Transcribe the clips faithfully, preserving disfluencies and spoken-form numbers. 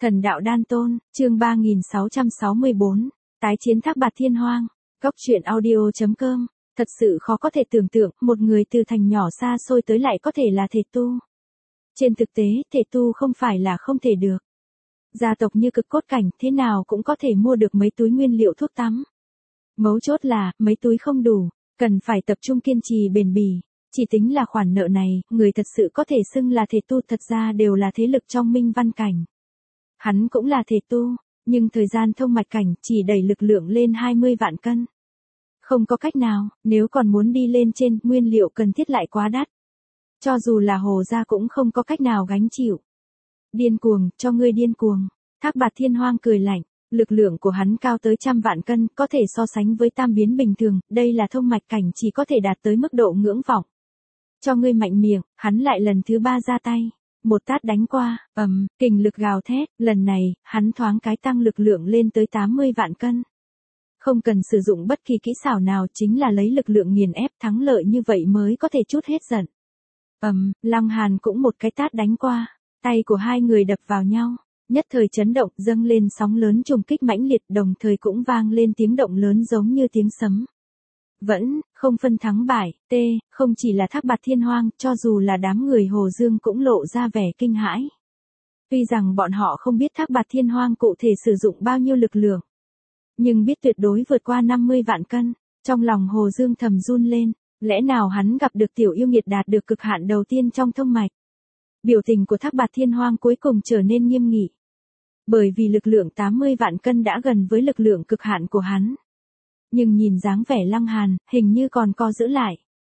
Thần đạo đan tôn, chương ba nghìn sáu trăm sáu mươi bốn, tái chiến Thác Bạt Thiên Hoang, Góc truyện audio.com, thật sự khó có thể tưởng tượng, một người từ thành nhỏ xa xôi tới lại có thể là thể tu. Trên thực tế, thể tu không phải là không thể được. Gia tộc như Cực Cốt Cảnh, thế nào cũng có thể mua được mấy túi nguyên liệu thuốc tắm. Mấu chốt là, mấy túi không đủ, cần phải tập trung kiên trì bền bỉ. Chỉ tính là khoản nợ này, người thật sự có thể xưng là thể tu thật ra đều là thế lực trong minh văn cảnh. Hắn cũng là thể tu, nhưng thời gian thông mạch cảnh chỉ đẩy lực lượng lên hai mươi vạn cân. Không có cách nào, nếu còn muốn đi lên trên, nguyên liệu cần thiết lại quá đắt. Cho dù là Hồ gia cũng không có cách nào gánh chịu. Điên cuồng, cho ngươi điên cuồng. Thác Bạt Thiên Hoang cười lạnh, lực lượng của hắn cao tới trăm vạn cân, có thể so sánh với tam biến bình thường, đây là thông mạch cảnh chỉ có thể đạt tới mức độ ngưỡng vọng. Cho ngươi mạnh miệng, hắn lại lần thứ ba ra tay. Một tát đánh qua, ầm, kình lực gào thét, lần này, hắn thoáng cái tăng lực lượng lên tới tám mươi vạn cân. Không cần sử dụng bất kỳ kỹ xảo nào, chính là lấy lực lượng nghiền ép, thắng lợi như vậy mới có thể trút hết giận. Ầm, Lăng Hàn cũng một cái tát đánh qua, tay của hai người đập vào nhau, nhất thời chấn động, dâng lên sóng lớn trùng kích mãnh liệt, đồng thời cũng vang lên tiếng động lớn giống như tiếng sấm. Vẫn, không phân thắng bại, t, không chỉ là Thác Bạt Thiên Hoang, cho dù là đám người Hồ Dương cũng lộ ra vẻ kinh hãi. Tuy rằng bọn họ không biết Thác Bạt Thiên Hoang cụ thể sử dụng bao nhiêu lực lượng, nhưng biết tuyệt đối vượt qua năm mươi vạn cân, trong lòng Hồ Dương thầm run lên, lẽ nào hắn gặp được tiểu yêu nghiệt đạt được cực hạn đầu tiên trong thông mạch. Biểu tình của Thác Bạt Thiên Hoang cuối cùng trở nên nghiêm nghị. Bởi vì lực lượng tám mươi vạn cân đã gần với lực lượng cực hạn của hắn. Nhưng nhìn dáng vẻ Lăng Hàn, hình như còn co giữ lại.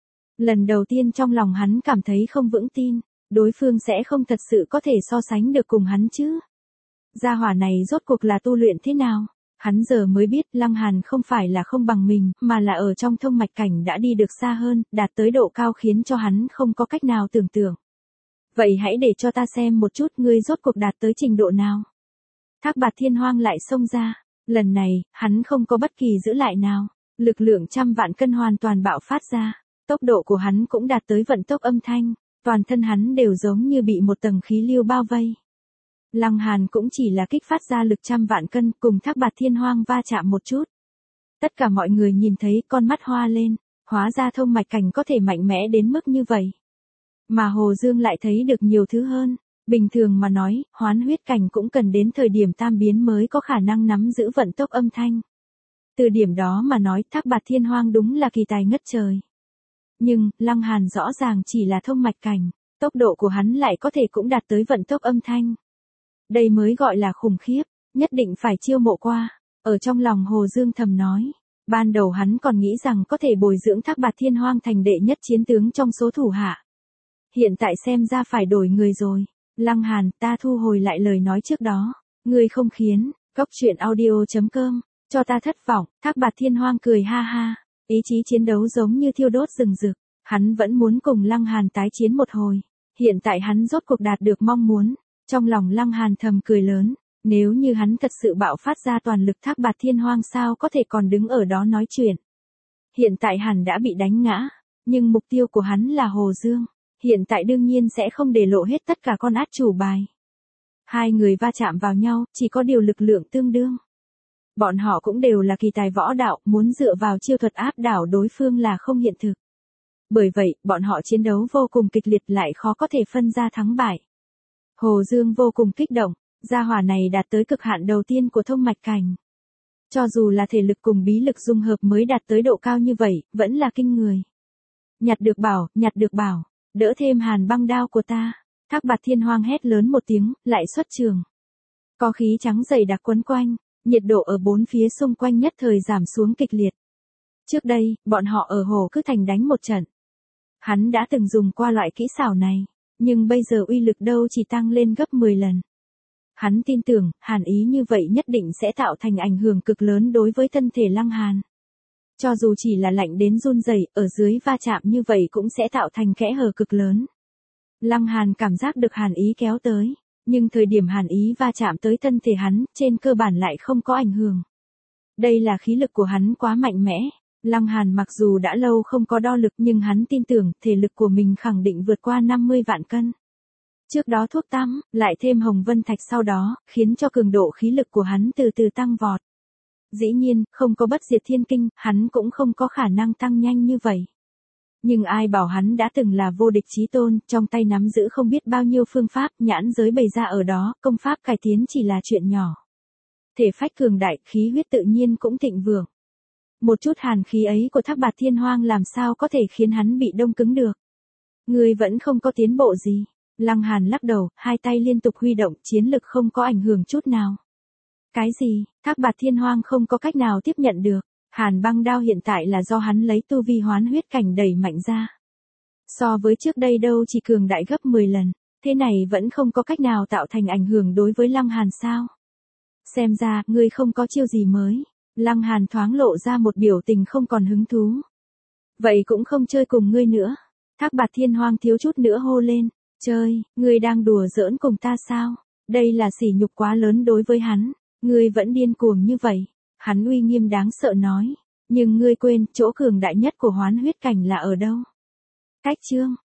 Lần đầu tiên trong lòng hắn cảm thấy không vững tin, đối phương sẽ không thật sự có thể so sánh được cùng hắn chứ. Gia hỏa này rốt cuộc là tu luyện thế nào? Hắn giờ mới biết Lăng Hàn không phải là không bằng mình, mà là ở trong thông mạch cảnh đã đi được xa hơn, đạt tới độ cao khiến cho hắn không có cách nào tưởng tượng. Vậy hãy để cho ta xem một chút ngươi rốt cuộc đạt tới trình độ nào. Thác Bạt Thiên Hoang lại xông ra. Lần này, hắn không có bất kỳ giữ lại nào. Lực lượng trăm vạn cân hoàn toàn bạo phát ra. Tốc độ của hắn cũng đạt tới vận tốc âm thanh. Toàn thân hắn đều giống như bị một tầng khí lưu bao vây. Lăng Hàn cũng chỉ là kích phát ra lực trăm vạn cân cùng Thác Bạt Thiên Hoang va chạm một chút. Tất cả mọi người nhìn thấy con mắt hoa lên. Hóa ra thông mạch cảnh có thể mạnh mẽ đến mức như vậy. Mà Hồ Dương lại thấy được nhiều thứ hơn. Bình thường mà nói, hoán huyết cảnh cũng cần đến thời điểm tam biến mới có khả năng nắm giữ vận tốc âm thanh. Từ điểm đó mà nói, Thác Bạt Thiên Hoang đúng là kỳ tài ngất trời. Nhưng, Lăng Hàn rõ ràng chỉ là thông mạch cảnh, tốc độ của hắn lại có thể cũng đạt tới vận tốc âm thanh. Đây mới gọi là khủng khiếp, nhất định phải chiêu mộ qua. Ở trong lòng Hồ Dương thầm nói, ban đầu hắn còn nghĩ rằng có thể bồi dưỡng Thác Bạt Thiên Hoang thành đệ nhất chiến tướng trong số thủ hạ. Hiện tại xem ra phải đổi người rồi. Lăng Hàn, ta thu hồi lại lời nói trước đó. Ngươi không khiến, Góc truyện audio.com, cho ta thất vọng. Thác Bạt Thiên Hoang cười ha ha. Ý chí chiến đấu giống như thiêu đốt rừng rực. Hắn vẫn muốn cùng Lăng Hàn tái chiến một hồi. Hiện tại hắn rốt cuộc đạt được mong muốn. Trong lòng Lăng Hàn thầm cười lớn. Nếu như hắn thật sự bạo phát ra toàn lực, Thác Bạt Thiên Hoang sao có thể còn đứng ở đó nói chuyện. Hiện tại hắn đã bị đánh ngã. Nhưng mục tiêu của hắn là Hồ Dương. Hiện tại đương nhiên sẽ không để lộ hết tất cả con át chủ bài. Hai người va chạm vào nhau, chỉ có điều lực lượng tương đương. Bọn họ cũng đều là kỳ tài võ đạo, muốn dựa vào chiêu thuật áp đảo đối phương là không hiện thực. Bởi vậy, bọn họ chiến đấu vô cùng kịch liệt lại khó có thể phân ra thắng bại. Hồ Dương vô cùng kích động, gia hỏa này đạt tới cực hạn đầu tiên của thông mạch cảnh. Cho dù là thể lực cùng bí lực dung hợp mới đạt tới độ cao như vậy, vẫn là kinh người. Nhặt được bảo, nhặt được bảo. Đỡ thêm hàn băng đao của ta. Thác Bạt Thiên Hoang hét lớn một tiếng, lại xuất trường. Có khí trắng dày đặc quấn quanh, nhiệt độ ở bốn phía xung quanh nhất thời giảm xuống kịch liệt. Trước đây, bọn họ ở Hồ Cứ Thành đánh một trận. Hắn đã từng dùng qua loại kỹ xảo này, nhưng bây giờ uy lực đâu chỉ tăng lên gấp mười lần. Hắn tin tưởng, hàn ý như vậy nhất định sẽ tạo thành ảnh hưởng cực lớn đối với thân thể Lăng Hàn. Cho dù chỉ là lạnh đến run rẩy, ở dưới va chạm như vậy cũng sẽ tạo thành kẽ hở cực lớn. Lăng Hàn cảm giác được hàn ý kéo tới, nhưng thời điểm hàn ý va chạm tới thân thể hắn, trên cơ bản lại không có ảnh hưởng. Đây là khí lực của hắn quá mạnh mẽ. Lăng Hàn mặc dù đã lâu không có đo lực nhưng hắn tin tưởng thể lực của mình khẳng định vượt qua năm mươi vạn cân. Trước đó thuốc tắm, lại thêm hồng vân thạch sau đó, khiến cho cường độ khí lực của hắn từ từ tăng vọt. Dĩ nhiên, không có bất diệt thiên kinh, hắn cũng không có khả năng tăng nhanh như vậy. Nhưng ai bảo hắn đã từng là vô địch chí tôn, trong tay nắm giữ không biết bao nhiêu phương pháp, nhãn giới bày ra ở đó, công pháp cải tiến chỉ là chuyện nhỏ. Thể phách cường đại, khí huyết tự nhiên cũng thịnh vượng. Một chút hàn khí ấy của Thác Bạt Thiên Hoang làm sao có thể khiến hắn bị đông cứng được. Ngươi vẫn không có tiến bộ gì. Lăng Hàn lắc đầu, hai tay liên tục huy động, chiến lực không có ảnh hưởng chút nào. Cái gì, Thác Bạt Thiên Hoang không có cách nào tiếp nhận được. Hàn băng đao hiện tại là do hắn lấy tu vi hoán huyết cảnh đẩy mạnh ra. So với trước đây đâu chỉ cường đại gấp mười lần, thế này vẫn không có cách nào tạo thành ảnh hưởng đối với Lăng Hàn sao? Xem ra, ngươi không có chiêu gì mới. Lăng Hàn thoáng lộ ra một biểu tình không còn hứng thú. Vậy cũng không chơi cùng ngươi nữa. Thác Bạt Thiên Hoang thiếu chút nữa hô lên. Chơi, ngươi đang đùa giỡn cùng ta sao? Đây là sỉ nhục quá lớn đối với hắn. Ngươi vẫn điên cuồng như vậy. Hắn uy nghiêm đáng sợ nói. Nhưng ngươi quên, chỗ cường đại nhất của hoán huyết cảnh là ở đâu? Cách chương.